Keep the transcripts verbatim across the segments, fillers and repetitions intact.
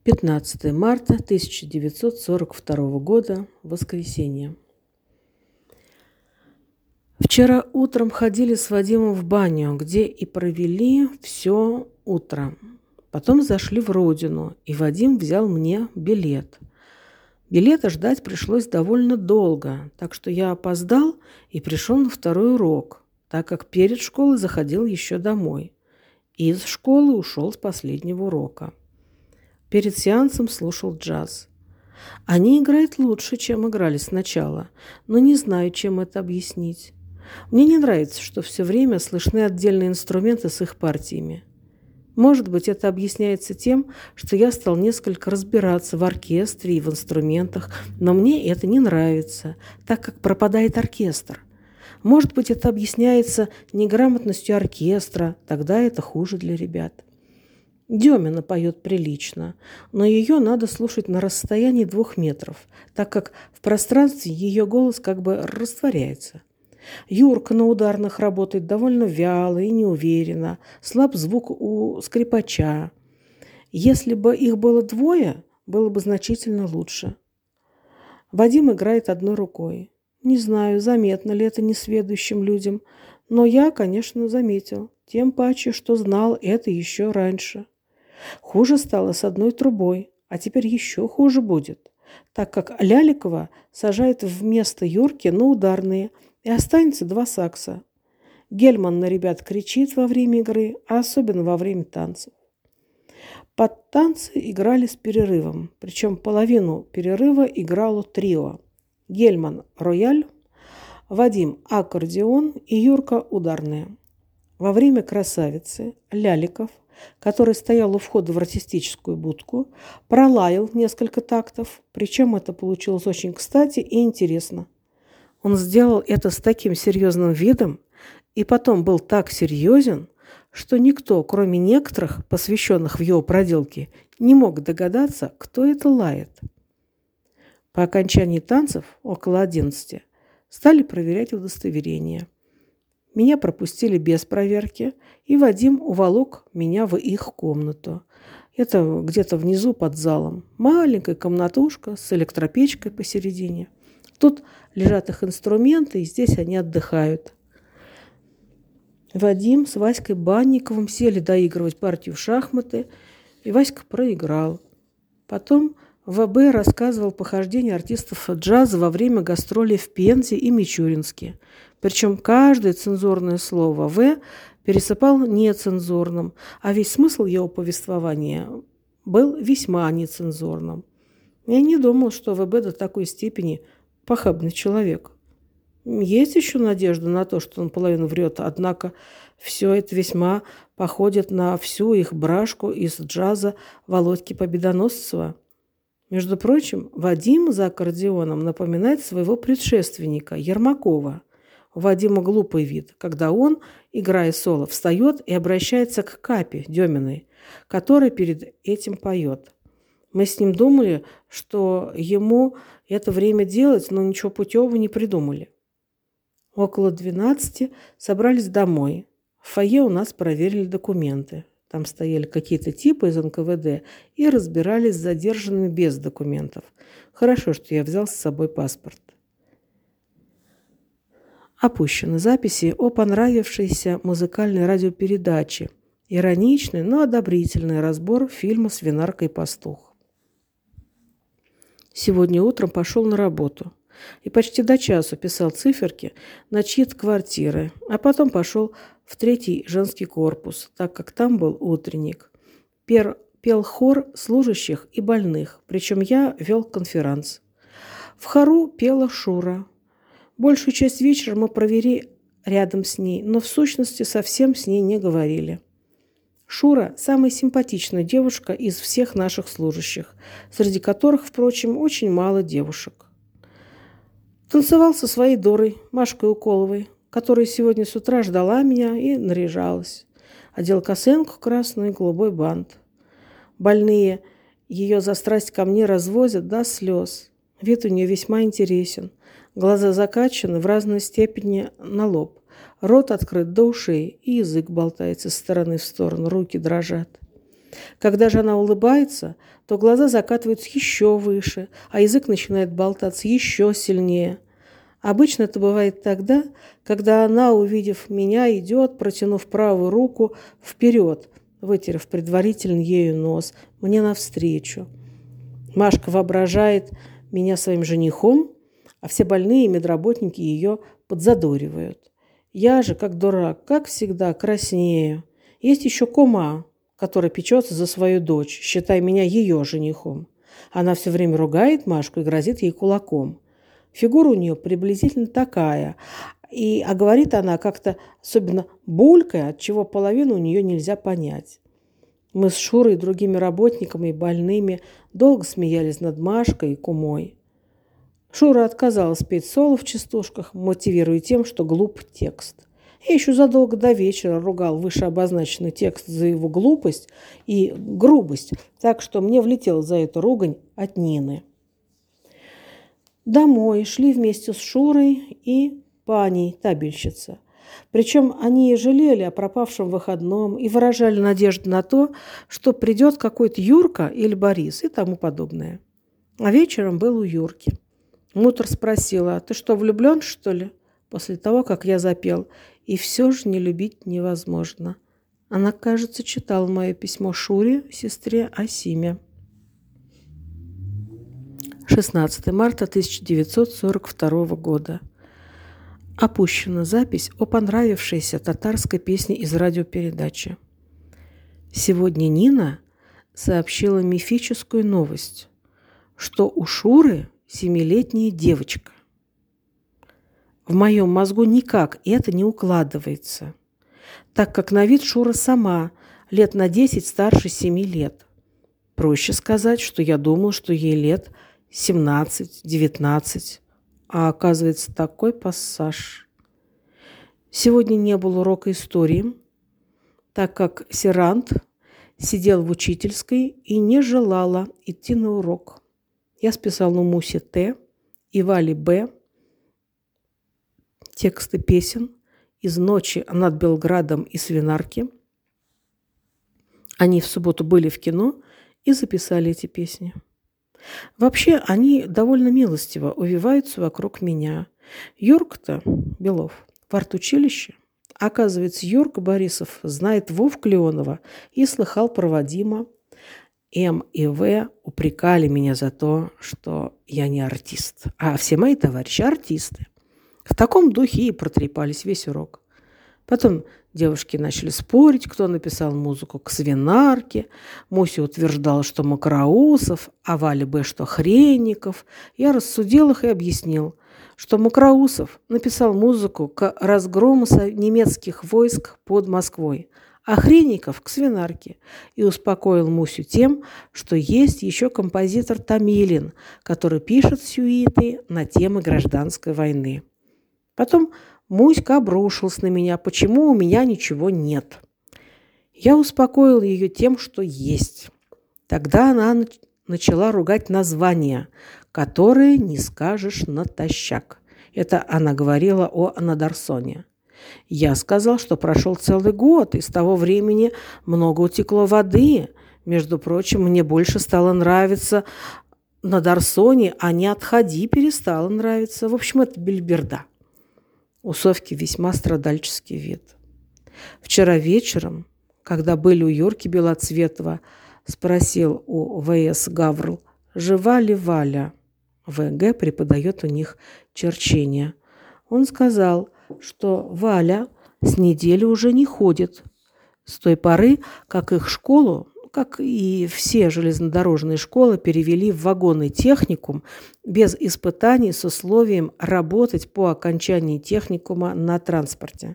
пятнадцатое марта тысяча девятьсот сорок второго года, воскресенье. Вчера утром ходили с Вадимом в баню, где и провели все утро. Потом зашли в Родину, и Вадим взял мне билет. Билета ждать пришлось довольно долго, так что я опоздал и пришел на второй урок, так как перед школой заходил еще домой. И из школы ушел с последнего урока. Перед сеансом слушал джаз. Они играют лучше, чем играли сначала, но не знаю, чем это объяснить. Мне не нравится, что все время слышны отдельные инструменты с их партиями. Может быть, это объясняется тем, что я стал несколько разбираться в оркестре и в инструментах, но мне это не нравится, так как пропадает оркестр. Может быть, это объясняется неграмотностью оркестра, тогда это хуже для ребят. Демина поет прилично, но ее надо слушать на расстоянии двух метров, так как в пространстве ее голос как бы растворяется. Юрка на ударных работает довольно вяло и неуверенно, слаб звук у скрипача. Если бы их было двое, было бы значительно лучше. Вадим играет одной рукой. Не знаю, заметно ли это несведущим людям, но я, конечно, заметил, тем паче, что знал это еще раньше. Хуже стало с одной трубой, а теперь еще хуже будет, так как Ляликова сажает вместо Юрки на ударные, и останется два сакса. Гельман на ребят кричит во время игры, а особенно во время танцев. Под танцы играли с перерывом, причем половину перерыва играло трио. Гельман – рояль, Вадим – аккордеон и Юрка – ударные. Во время красавицы Ляликов, который стоял у входа в артистическую будку, пролаял несколько тактов, причем это получилось очень кстати и интересно. Он сделал это с таким серьезным видом и потом был так серьезен, что никто, кроме некоторых, посвященных в его проделки, не мог догадаться, кто это лает. По окончании танцев, около одиннадцати, стали проверять удостоверения. Меня пропустили без проверки, и Вадим уволок меня в их комнату. Это где-то внизу под залом. Маленькая комнатушка с электропечкой посередине. Тут лежат их инструменты, и здесь они отдыхают. Вадим с Васькой Банниковым сели доигрывать партию в шахматы, и Васька проиграл. Потом ВБ рассказывал похождения артистов джаза во время гастролей в Пензе и Мичуринске. Причем каждое цензурное слово В пересыпал нецензурным, а весь смысл его повествования был весьма нецензурным. Я не думал, что ВБ до такой степени похабный человек. Есть еще надежда на то, что он половину врет, однако все это весьма походит на всю их брашку из джаза Володьки Победоносцева. Между прочим, Вадим за аккордеоном напоминает своего предшественника Ермакова. У Вадима глупый вид, когда он, играя соло, встает и обращается к Капе Деминой, которая перед этим поет. Мы с ним думали, что ему это время делать, но ничего путевого не придумали. Около двенадцати собрались домой. В фойе у нас проверили документы. Там стояли какие-то типы из эн ка вэ дэ и разбирались с задержанными без документов. Хорошо, что я взял с собой паспорт. Опущены записи о понравившейся музыкальной радиопередаче. Ироничный, но одобрительный разбор фильма «Свинарка и пастух». Сегодня утром пошел на работу и почти до часу писал циферки на чьи-то квартиры, а потом пошел в третий женский корпус, так как там был утренник. Пер, пел хор служащих и больных, причем я вел конферанс. В хору пела Шура. Большую часть вечера мы провели рядом с ней, но в сущности совсем с ней не говорили. Шура – самая симпатичная девушка из всех наших служащих, среди которых, впрочем, очень мало девушек. Танцевал со своей Дорой, Машкой Уколовой, которая сегодня с утра ждала меня и наряжалась. Одел косынку красную и голубой бант. Больные ее за страсть ко мне развозят до слез. Вид у нее весьма интересен. Глаза закачаны в разной степени на лоб. Рот открыт до ушей, и язык болтается с стороны в сторону, руки дрожат. Когда же она улыбается, то глаза закатываются еще выше, а язык начинает болтаться еще сильнее. Обычно это бывает тогда, когда она, увидев меня, идет, протянув правую руку вперед, вытерев предварительно ею нос, мне навстречу. Машка воображает меня своим женихом, а все больные медработники ее подзадоривают. Я же, как дурак, как всегда, краснею. Есть еще кума, которая печется за свою дочь, считая меня ее женихом. Она все время ругает Машку и грозит ей кулаком. Фигура у нее приблизительно такая, и, а говорит она как-то особенно булькая, отчего половину у нее нельзя понять. Мы с Шурой и другими работниками и больными долго смеялись над Машкой и кумой. Шура отказалась петь соло в частушках, мотивируя тем, что глуп текст. Я еще задолго до вечера ругал вышеобозначенный текст за его глупость и грубость, так что мне влетела за эту ругань от Нины. Домой шли вместе с Шурой и паней, табельщица. Причем они жалели о пропавшем выходном и выражали надежду на то, что придет какой-то Юрка или Борис и тому подобное. А вечером был у Юрки. Мутр спросила: «Ты что, влюблен, что ли?» После того, как я запел «И все же не любить невозможно». Она, кажется, читала мое письмо Шуре, сестре Асиме. шестнадцатое марта тысяча девятьсот сорок второго года. Опущена запись о понравившейся татарской песне из радиопередачи. Сегодня Нина сообщила мифическую новость, что у Шуры семилетняя девочка. В моем мозгу никак это не укладывается, так как на вид Шура сама лет на десять старше семи лет. Проще сказать, что я думал, что ей лет семнадцать-девятнадцать, а оказывается такой пассаж. Сегодня не было урока истории, так как Серант сидел в учительской и не желала идти на урок. Я списал на Мусе Т и Вале Б тексты песен из «Ночи над Белградом» и «Свинарки». Они в субботу были в кино и записали эти песни. Вообще, они довольно милостиво увиваются вокруг меня. Юрка-то, Белов, в артучилище. Оказывается, Юрка Борисов знает Вовку Леонова и слыхал про Вадима. М и В упрекали меня за то, что я не артист, а все мои товарищи артисты. В таком духе и протрепались весь урок. Потом девушки начали спорить, кто написал музыку к «Свинарке». Муся утверждала, что Макроусов, а Валя Б, что Хренников. Я рассудил их и объяснил, что Макроусов написал музыку к разгрому немецких войск под Москвой, а Хренников к «Свинарке», и успокоил Мусю тем, что есть еще композитор Томилин, который пишет сюиты на темы гражданской войны. Потом Муська обрушился на меня, почему у меня ничего нет. Я успокоил ее тем, что есть. Тогда она начала ругать названия, которые не скажешь натощак. Это она говорила о Надарсоне. Я сказал, что прошел целый год, и с того времени много утекло воды. Между прочим, мне больше стало нравиться Надарсоне, а не «Отходи» перестало нравиться. В общем, это бельберда. У Совки весьма страдальческий вид. Вчера вечером, когда были у Юрки Белоцветова, спросил у ВС Гаврл, жива ли Валя. ВГ преподает у них черчение. Он сказал, что Валя с недели уже не ходит. С той поры, как их школу, как и все железнодорожные школы, перевели в вагонный техникум без испытаний с условием работать по окончании техникума на транспорте.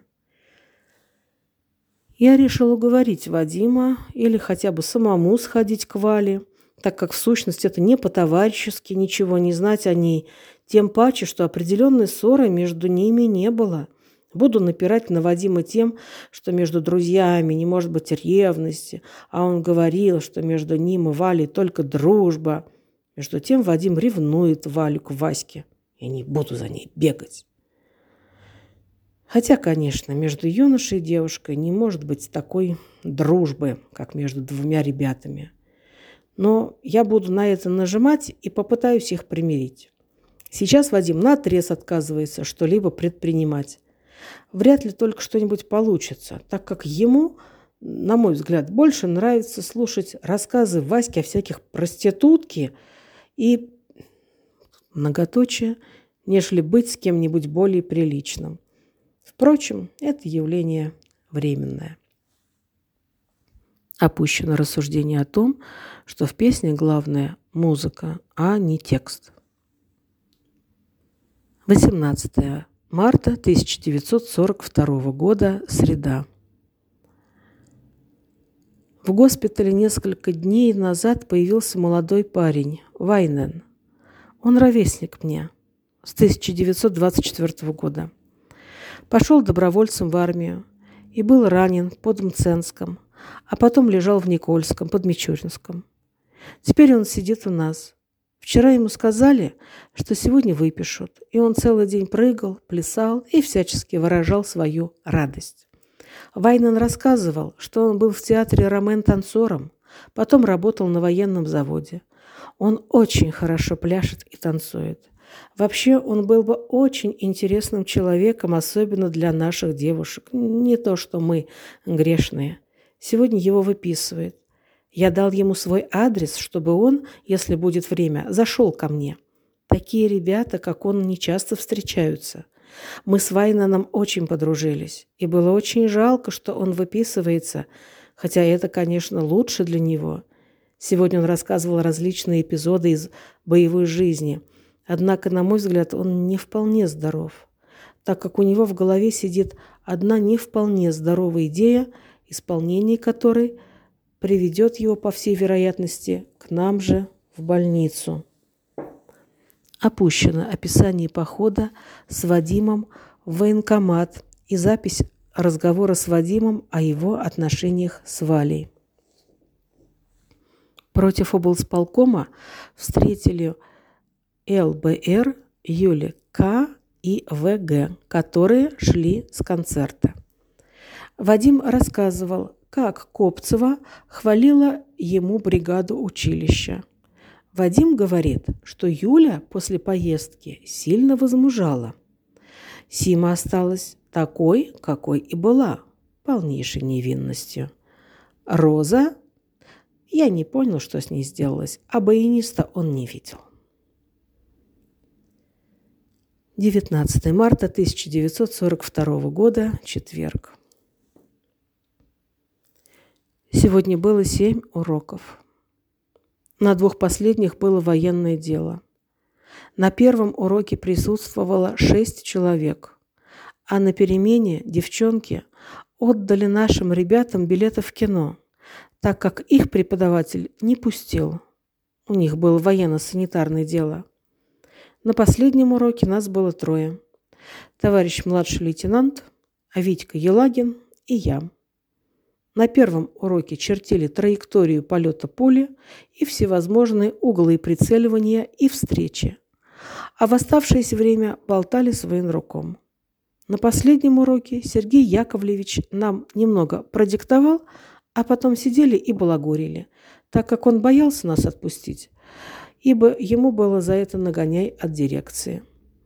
Я решил уговорить Вадима или хотя бы самому сходить к Вале, так как в сущности это не по-товарищески ничего не знать о ней, тем паче, что определенной ссоры между ними не было. Буду напирать на Вадима тем, что между друзьями не может быть ревности, а он говорил, что между ним и Валей только дружба. Между тем Вадим ревнует Валю к Ваське. Я не буду за ней бегать. Хотя, конечно, между юношей и девушкой не может быть такой дружбы, как между двумя ребятами. Но я буду на это нажимать и попытаюсь их примирить. Сейчас Вадим наотрез отказывается что-либо предпринимать. Вряд ли только что-нибудь получится, так как ему, на мой взгляд, больше нравится слушать рассказы Васьки о всяких проститутке и многоточие, нежели быть с кем-нибудь более приличным. Впрочем, это явление временное. Опущено рассуждение о том, что в песне главное музыка, а не текст. восемнадцатое марта тысяча девятьсот сорок второго года, среда. В госпитале несколько дней назад появился молодой парень, Вайнен. Он ровесник мне, с тысяча девятьсот двадцать четвёртого года. Пошел добровольцем в армию и был ранен под Мценском, а потом лежал в Никольском, под Мичуринском. Теперь он сидит у нас. Вчера ему сказали, что сегодня выпишут, и он целый день прыгал, плясал и всячески выражал свою радость. Вайнен рассказывал, что он был в театре «Ромен» танцором, потом работал на военном заводе. Он очень хорошо пляшет и танцует. Вообще, он был бы очень интересным человеком, особенно для наших девушек. Не то, что мы грешные. Сегодня его выписывают. Я дал ему свой адрес, чтобы он, если будет время, зашел ко мне. Такие ребята, как он, не часто встречаются. Мы с Вайненом очень подружились, и было очень жалко, что он выписывается, хотя это, конечно, лучше для него. Сегодня он рассказывал различные эпизоды из боевой жизни, однако, на мой взгляд, он не вполне здоров, так как у него в голове сидит одна не вполне здоровая идея, исполнение которой приведет его, по всей вероятности, к нам же в больницу. Опущено описание похода с Вадимом в военкомат и запись разговора с Вадимом о его отношениях с Валей. Против облсполкома встретили эл бэ эр, Юли К и вэ гэ, которые шли с концерта. Вадим рассказывал, как Копцева хвалила ему бригаду училища. Вадим говорит, что Юля после поездки сильно возмужала. Сима осталась такой, какой и была, полнейшей невинностью. Роза, я не понял, что с ней сделалось, а баяниста он не видел. девятнадцатое марта тысяча девятьсот сорок второго года, четверг. Сегодня было семь уроков. На двух последних было военное дело. На первом уроке присутствовало шесть человек, а на перемене девчонки отдали нашим ребятам билеты в кино, так как их преподаватель не пустил. У них было военно-санитарное дело. На последнем уроке нас было трое. Товарищ младший лейтенант, а Витька Елагин и я. На первом уроке чертили траекторию полета пули и всевозможные углы прицеливания и встречи, а в оставшееся время болтали с военруком. На последнем уроке Сергей Яковлевич нам немного продиктовал, а потом сидели и балагурили, так как он боялся нас отпустить, ибо ему было за это нагоняй от дирекции.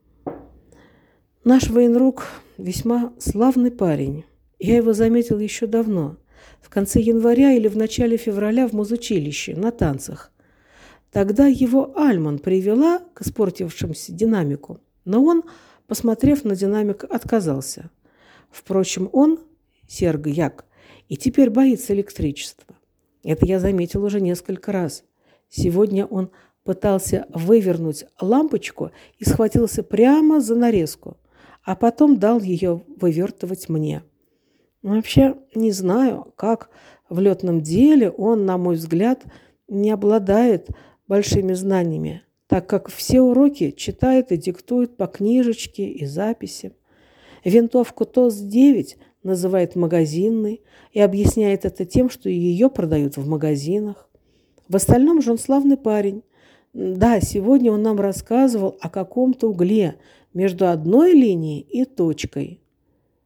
Наш военрук весьма славный парень. Я его заметил еще давно, в конце января или в начале февраля в музучилище, на танцах. Тогда его Альман привела к испортившемуся динамику, но он, посмотрев на динамик, отказался. Впрочем, он, Серго Як, и теперь боится электричества. Это я заметил уже несколько раз. Сегодня он пытался вывернуть лампочку и схватился прямо за нарезку, а потом дал ее вывертывать мне. Вообще не знаю, как в летном деле он, на мой взгляд, не обладает большими знаниями, так как все уроки читает и диктует по книжечке и записи. Винтовку ТОС девять называет магазинной и объясняет это тем, что ее продают в магазинах. В остальном же он славный парень. Да, сегодня он нам рассказывал о каком-то угле между одной линией и точкой.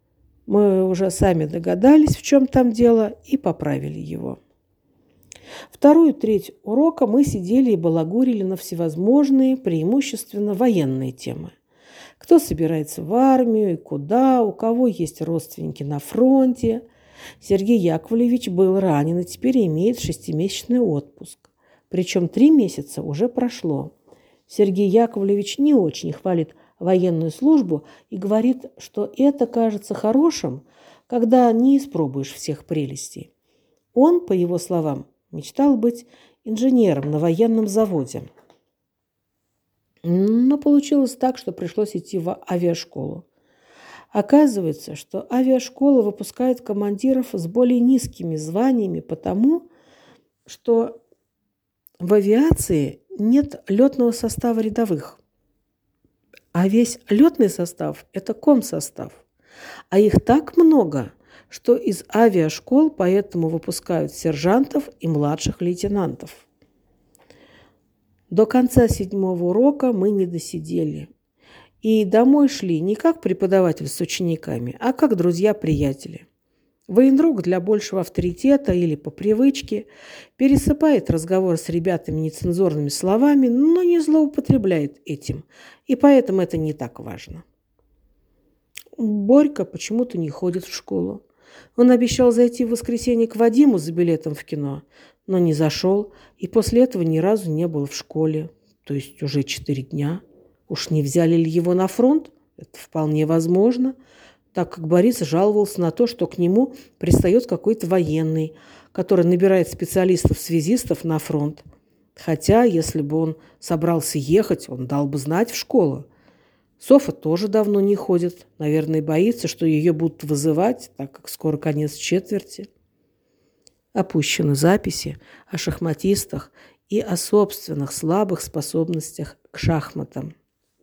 Мы уже сами догадались, в чем там дело, и поправили его. Вторую треть урока мы сидели и балагурили на всевозможные, преимущественно военные темы. Кто собирается в армию и куда, у кого есть родственники на фронте. Сергей Яковлевич был ранен и теперь имеет шестимесячный отпуск. Причем три месяца уже прошло. Сергей Яковлевич не очень хвалит военную службу и говорит, что это кажется хорошим, когда не испробуешь всех прелестей. Он, по его словам, мечтал быть инженером на военном заводе. Но получилось так, что пришлось идти в авиашколу. Оказывается, что авиашкола выпускает командиров с более низкими званиями, потому что в авиации нет летного состава рядовых. А весь летный состав – это комсостав. А их так много, что из авиашкол поэтому выпускают сержантов и младших лейтенантов. До конца седьмого урока мы не досидели. И домой шли не как преподаватель с учениками, а как друзья-приятели. Военрук для большего авторитета или по привычке пересыпает разговор с ребятами нецензурными словами, но не злоупотребляет этим, и поэтому это не так важно. Борька почему-то не ходит в школу. Он обещал зайти в воскресенье к Вадиму за билетом в кино, но не зашел, и после этого ни разу не был в школе, то есть уже четыре дня. Уж не взяли ли его на фронт? Это вполне возможно, так как Борис жаловался на то, что к нему пристает какой-то военный, который набирает специалистов-связистов на фронт. Хотя, если бы он собрался ехать, он дал бы знать в школу. Софа тоже давно не ходит, наверное, боится, что ее будут вызывать, так как скоро конец четверти. Опущены записи о шахматистах и о собственных слабых способностях к шахматам.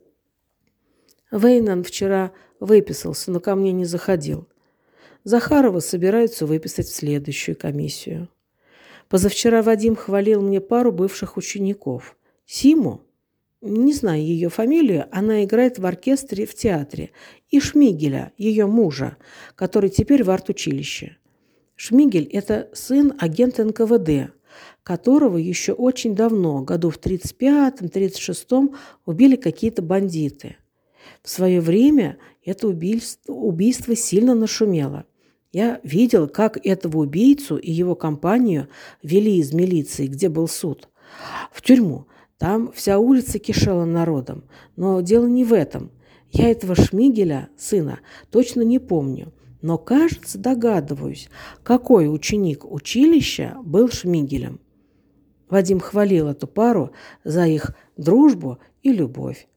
Вейнан вчера выписался, но ко мне не заходил. Захарова собираются выписать в следующую комиссию. Позавчера Вадим хвалил мне пару бывших учеников. Симу, не знаю ее фамилию, она играет в оркестре в театре, и Шмигеля, ее мужа, который теперь в артучилище. Шмигель – это сын агента эн ка вэ дэ, которого еще очень давно, году в тридцать пятом — тридцать шестом, убили какие-то бандиты. В свое время это убийство, убийство сильно нашумело. Я видела, как этого убийцу и его компанию вели из милиции, где был суд, в тюрьму. Там вся улица кишела народом. Но дело не в этом. Я этого Шмигеля, сына, точно не помню. Но, кажется, догадываюсь, какой ученик училища был Шмигелем. Вадим хвалил эту пару за их дружбу и любовь.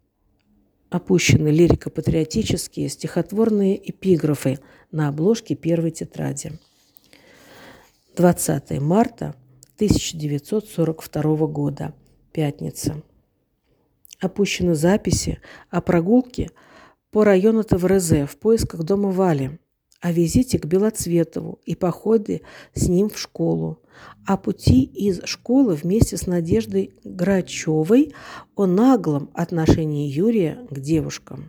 Опущены лирико-патриотические стихотворные эпиграфы на обложке первой тетради. двадцатого марта тысяча девятьсот сорок второго года. Пятница. Опущены записи о прогулке по району тэ вэ эр зэ в поисках дома Вали, о визите к Белоцветову и походе с ним в школу, о пути из школы вместе с Надеждой Грачевой, о наглом отношении Юрия к девушкам.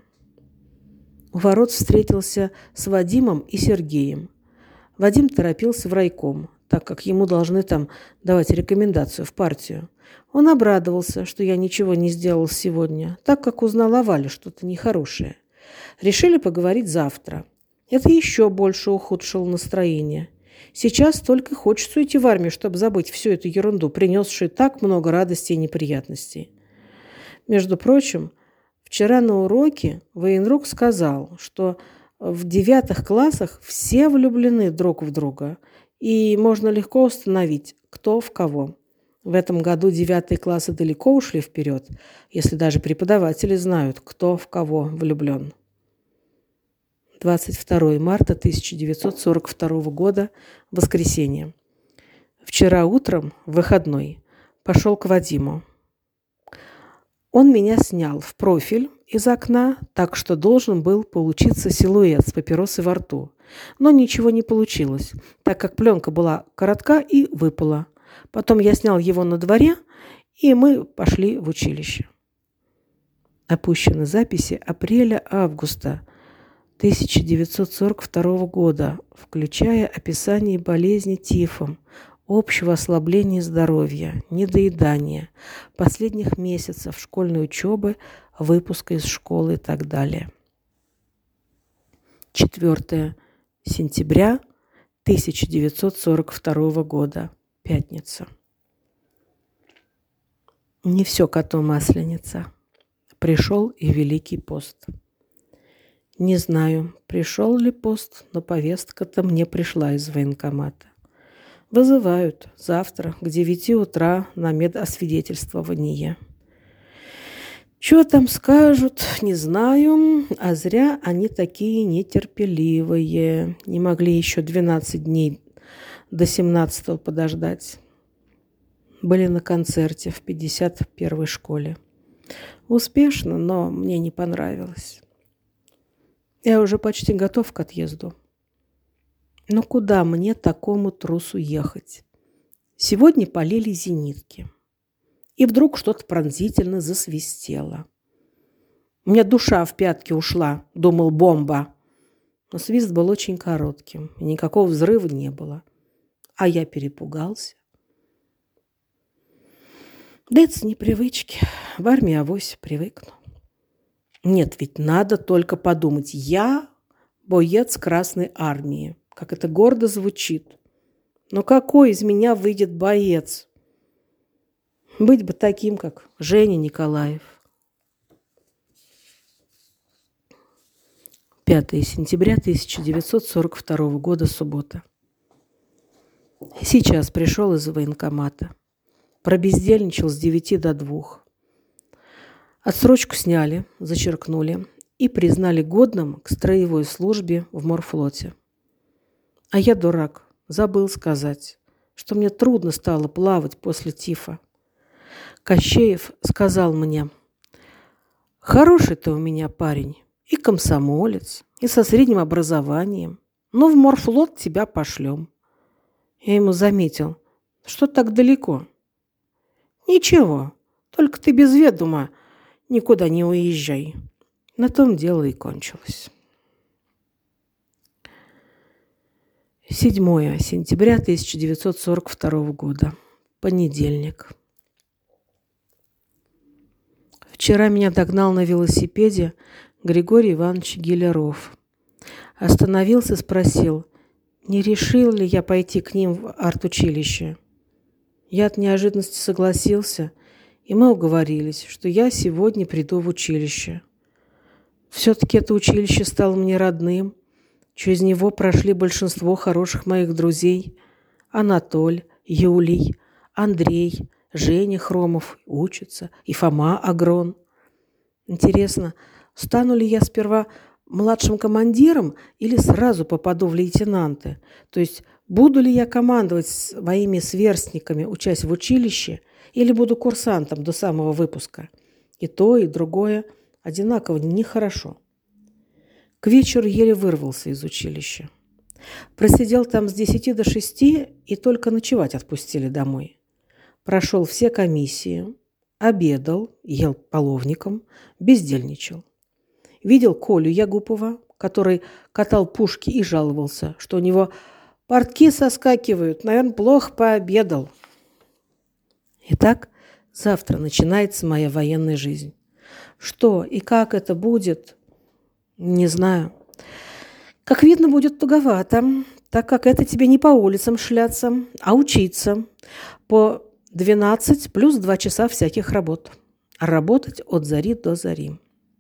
У ворот встретился с Вадимом и Сергеем. Вадим торопился в райком, так как ему должны там давать рекомендацию в партию. Он обрадовался, что я ничего не сделал сегодня, так как узнал о Вале что-то нехорошее. Решили поговорить завтра. Это еще больше ухудшило настроение. Сейчас только хочется уйти в армию, чтобы забыть всю эту ерунду, принесшую так много радости и неприятностей. Между прочим, вчера на уроке военрук сказал, что в девятых классах все влюблены друг в друга, и можно легко установить, кто в кого. В этом году девятые классы далеко ушли вперед, если даже преподаватели знают, кто в кого влюблен. двадцать второго марта тысяча девятьсот сорок второго года, воскресенье. Вчера утром, в выходной, пошел к Вадиму. Он меня снял в профиль из окна, так что должен был получиться силуэт с папиросой во рту. Но ничего не получилось, так как пленка была коротка и выпала. Потом я снял его на дворе, и мы пошли в училище. Опущены записи апреля-августа тысяча девятьсот сорок второго года, включая описание болезни тифом, общего ослабления здоровья, недоедания, последних месяцев школьной учебы, выпуска из школы и так далее. четвёртое сентября тысяча девятьсот сорок второго года. Пятница. Не все коту масленица. Пришел и Великий пост. Не знаю, пришел ли пост, но повестка-то мне пришла из военкомата. Вызывают завтра к девяти утра на медосвидетельствование. Что там скажут, не знаю, а зря они такие нетерпеливые. Не могли еще двенадцать дней до семнадцатого подождать. Были на концерте в пятьдесят первой школе. Успешно, но мне не понравилось. Я уже почти готов к отъезду. Но куда мне такому трусу ехать? Сегодня полили зенитки. И вдруг что-то пронзительно засвистело. У меня душа в пятки ушла, думал, бомба. Но свист был очень коротким, и никакого взрыва не было. А я перепугался. Да это с непривычки. В армии авось привыкну. Нет, ведь надо только подумать. Я боец Красной Армии. Как это гордо звучит. Но какой из меня выйдет боец? Быть бы таким, как Женя Николаев. пятое сентября тысяча девятьсот сорок второго года, суббота. Сейчас пришел из военкомата. Пробездельничал с девяти до двух. Отсрочку сняли, зачеркнули и признали годным к строевой службе в морфлоте. А я, дурак, забыл сказать, что мне трудно стало плавать после тифа. Кощеев сказал мне: «Хороший ты у меня парень, и комсомолец, и со средним образованием, но в морфлот тебя пошлем». Я ему заметил: «Что так далеко?» «Ничего, только ты без ведома никуда не уезжай». На том дело и кончилось. седьмое сентября тысяча девятьсот сорок второго года. Понедельник. Вчера меня догнал на велосипеде Григорий Иванович Гелеров. Остановился, спросил, не решил ли я пойти к ним в артучилище. Я от неожиданности согласился, и мы уговорились, что я сегодня приду в училище. Все-таки это училище стало мне родным. Через него прошли большинство хороших моих друзей. Анатоль, Юлий, Андрей, Женя Хромов учится, и Фома Агрон. Интересно, стану ли я сперва младшим командиром или сразу попаду в лейтенанты? То есть буду ли я командовать своими сверстниками, учась в училище, или буду курсантом до самого выпуска? И то, и другое одинаково нехорошо. К вечеру еле вырвался из училища. Просидел там с десяти до шести и только ночевать отпустили домой. Прошел все комиссии, обедал, ел половником, бездельничал. Видел Колю Ягупова, который катал пушки и жаловался, что у него портки соскакивают, наверное, плохо пообедал. Итак, завтра начинается моя военная жизнь. Что и как это будет, не знаю. Как видно, будет туговато, так как это тебе не по улицам шляться, а учиться по двенадцать плюс два часа всяких работ. А работать от зари до зари.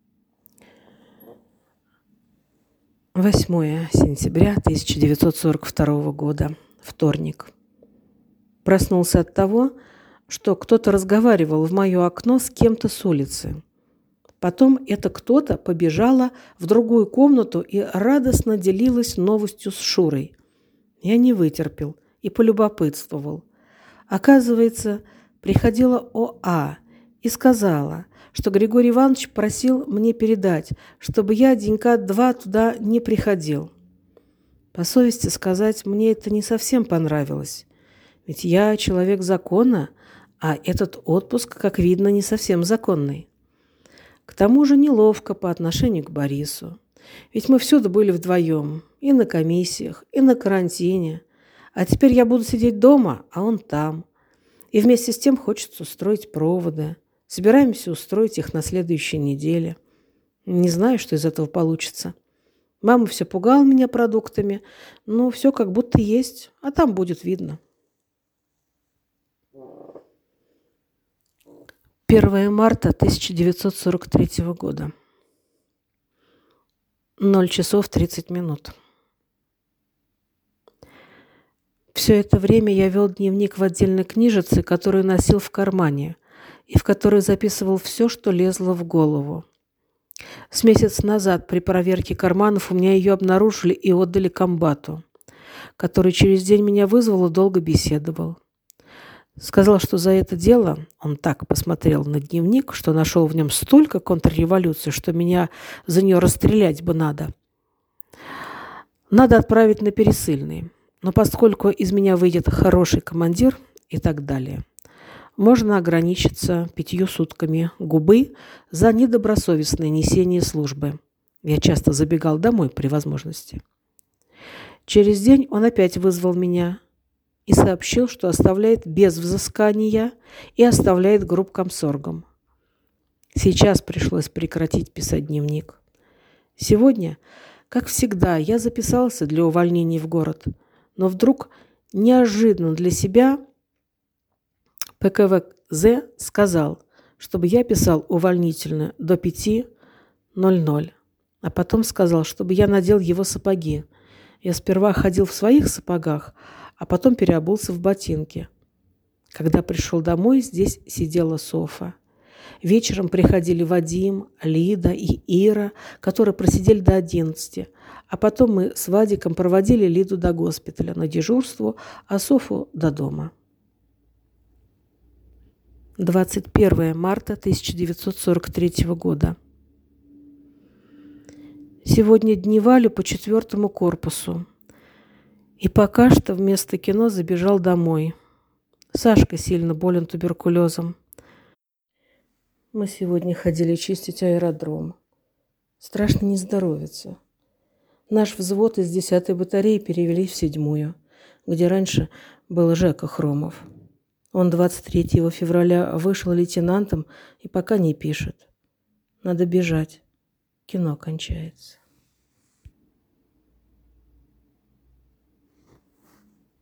восьмое сентября тысяча девятьсот сорок второго года. Вторник. Проснулся от того, что кто-то разговаривал в мое окно с кем-то с улицы. Потом это кто-то побежала в другую комнату и радостно делилась новостью с Шурой. Я не вытерпел и полюбопытствовал. Оказывается, приходила ОА и сказала, что Григорий Иванович просил мне передать, чтобы я денька два туда не приходил. По совести сказать, мне это не совсем понравилось. Ведь я человек закона, а этот отпуск, как видно, не совсем законный. К тому же неловко по отношению к Борису. Ведь мы всюду были вдвоем. И на комиссиях, и на карантине. А теперь я буду сидеть дома, а он там. И вместе с тем хочется устроить проводы. Собираемся устроить их на следующей неделе. Не знаю, что из этого получится. Мама все пугала меня продуктами, но все как будто есть, а там будет видно. первое марта тысяча девятьсот сорок третьего года. ноль часов тридцать минут. Все это время я вел дневник в отдельной книжице, которую носил в кармане, и в которой записывал все, что лезло в голову. С месяц назад при проверке карманов у меня ее обнаружили и отдали комбату, который через день меня вызвал и долго беседовал. Сказал, что за это дело, он так посмотрел на дневник, что нашел в нем столько контрреволюций, что меня за нее расстрелять бы надо. Надо отправить на пересыльный. Но поскольку из меня выйдет хороший командир и так далее, можно ограничиться пятью сутками губы за недобросовестное несение службы. Я часто забегал домой при возможности. Через день он опять вызвал меня и сообщил, что оставляет без взыскания и оставляет группкомсоргом. Сейчас пришлось прекратить писать дневник. Сегодня, как всегда, я записался для увольнений в город, но вдруг неожиданно для себя пэ ка вэ зэ сказал, чтобы я писал увольнительно до пяти ноль-ноль, а потом сказал, чтобы я надел его сапоги. Я сперва ходил в своих сапогах, а потом переобулся в ботинки. Когда пришел домой, здесь сидела Софа. Вечером приходили Вадим, Лида и Ира, которые просидели до одиннадцати, а потом мы с Вадиком проводили Лиду до госпиталя на дежурство, а Софу до дома. двадцать первое марта тысяча девятьсот сорок третьего года. Сегодня дневали по четвертому корпусу. И пока что вместо кино забежал домой. Сашка сильно болен туберкулезом. Мы сегодня ходили чистить аэродром. Страшно не здоровится. Наш взвод из десятой батареи перевели в седьмую, где раньше был Жека Хромов. Он двадцать третьего февраля вышел лейтенантом и пока не пишет. Надо бежать. Кино кончается.